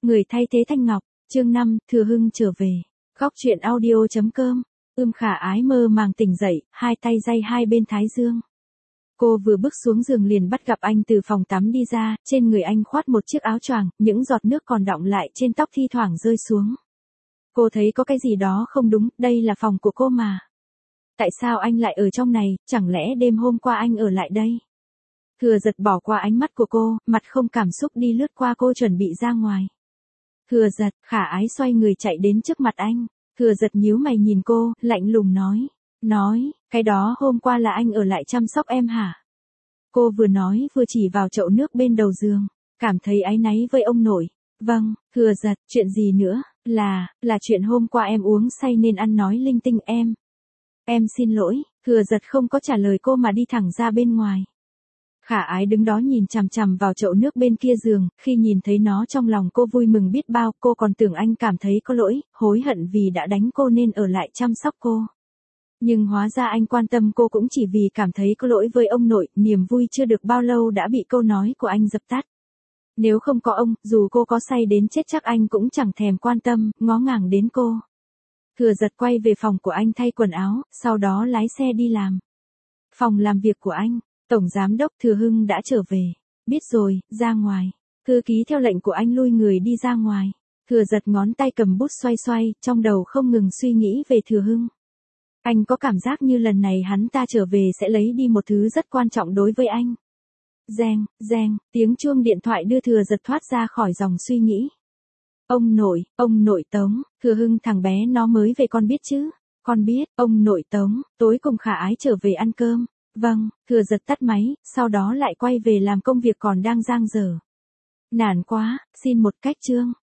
Người thay thế Thanh Ngọc, chương 5, Thừa Hưng trở về. Góc truyện audio.com. Khả Ái mơ màng tỉnh dậy, hai tay day hai bên thái dương. Cô vừa bước xuống giường liền bắt gặp anh từ phòng tắm đi ra, trên người anh khoác một chiếc áo choàng, những giọt nước còn đọng lại trên tóc thi thoảng rơi xuống. Cô thấy có cái gì đó không đúng, đây là phòng của cô mà. Tại sao anh lại ở trong này, chẳng lẽ đêm hôm qua anh ở lại đây? Thừa Giật bỏ qua ánh mắt của cô, mặt không cảm xúc đi lướt qua cô chuẩn bị ra ngoài. Thừa Giật, Khả Ái xoay người chạy đến trước mặt anh. Thừa Giật nhíu mày nhìn cô, lạnh lùng nói, cái đó hôm qua là anh ở lại chăm sóc em hả? Cô vừa nói vừa chỉ vào chậu nước bên đầu giường, cảm thấy áy náy với ông nội. Vâng, Thừa Giật, chuyện gì nữa, là chuyện hôm qua em uống say nên ăn nói linh tinh em. Em xin lỗi, Thừa Giật không có trả lời cô mà đi thẳng ra bên ngoài. Khả Ái đứng đó nhìn chằm chằm vào chậu nước bên kia giường, khi nhìn thấy nó trong lòng cô vui mừng biết bao, cô còn tưởng anh cảm thấy có lỗi, hối hận vì đã đánh cô nên ở lại chăm sóc cô. Nhưng hóa ra anh quan tâm cô cũng chỉ vì cảm thấy có lỗi với ông nội, niềm vui chưa được bao lâu đã bị câu nói của anh dập tắt. Nếu không có ông, dù cô có say đến chết chắc anh cũng chẳng thèm quan tâm, ngó ngàng đến cô. Thừa Giật quay về phòng của anh thay quần áo, sau đó lái xe đi làm. Phòng làm việc của anh. Tổng Giám đốc Thừa Hưng đã trở về. Biết rồi, ra ngoài. Thư ký theo lệnh của anh lui người đi ra ngoài. Thừa Giật ngón tay cầm bút xoay xoay, trong đầu không ngừng suy nghĩ về Thừa Hưng. Anh có cảm giác như lần này hắn ta trở về sẽ lấy đi một thứ rất quan trọng đối với anh. Reng, tiếng chuông điện thoại đưa Thừa Giật thoát ra khỏi dòng suy nghĩ. Ông nội Tống, Thừa Hưng thằng bé nó mới về con biết chứ? Con biết, ông nội Tống, tối cùng Khả Ái trở về ăn cơm. Vâng, Thừa Giật tắt máy, sau đó lại quay về làm công việc còn đang dang dở. Nản quá, xin một cách Trương.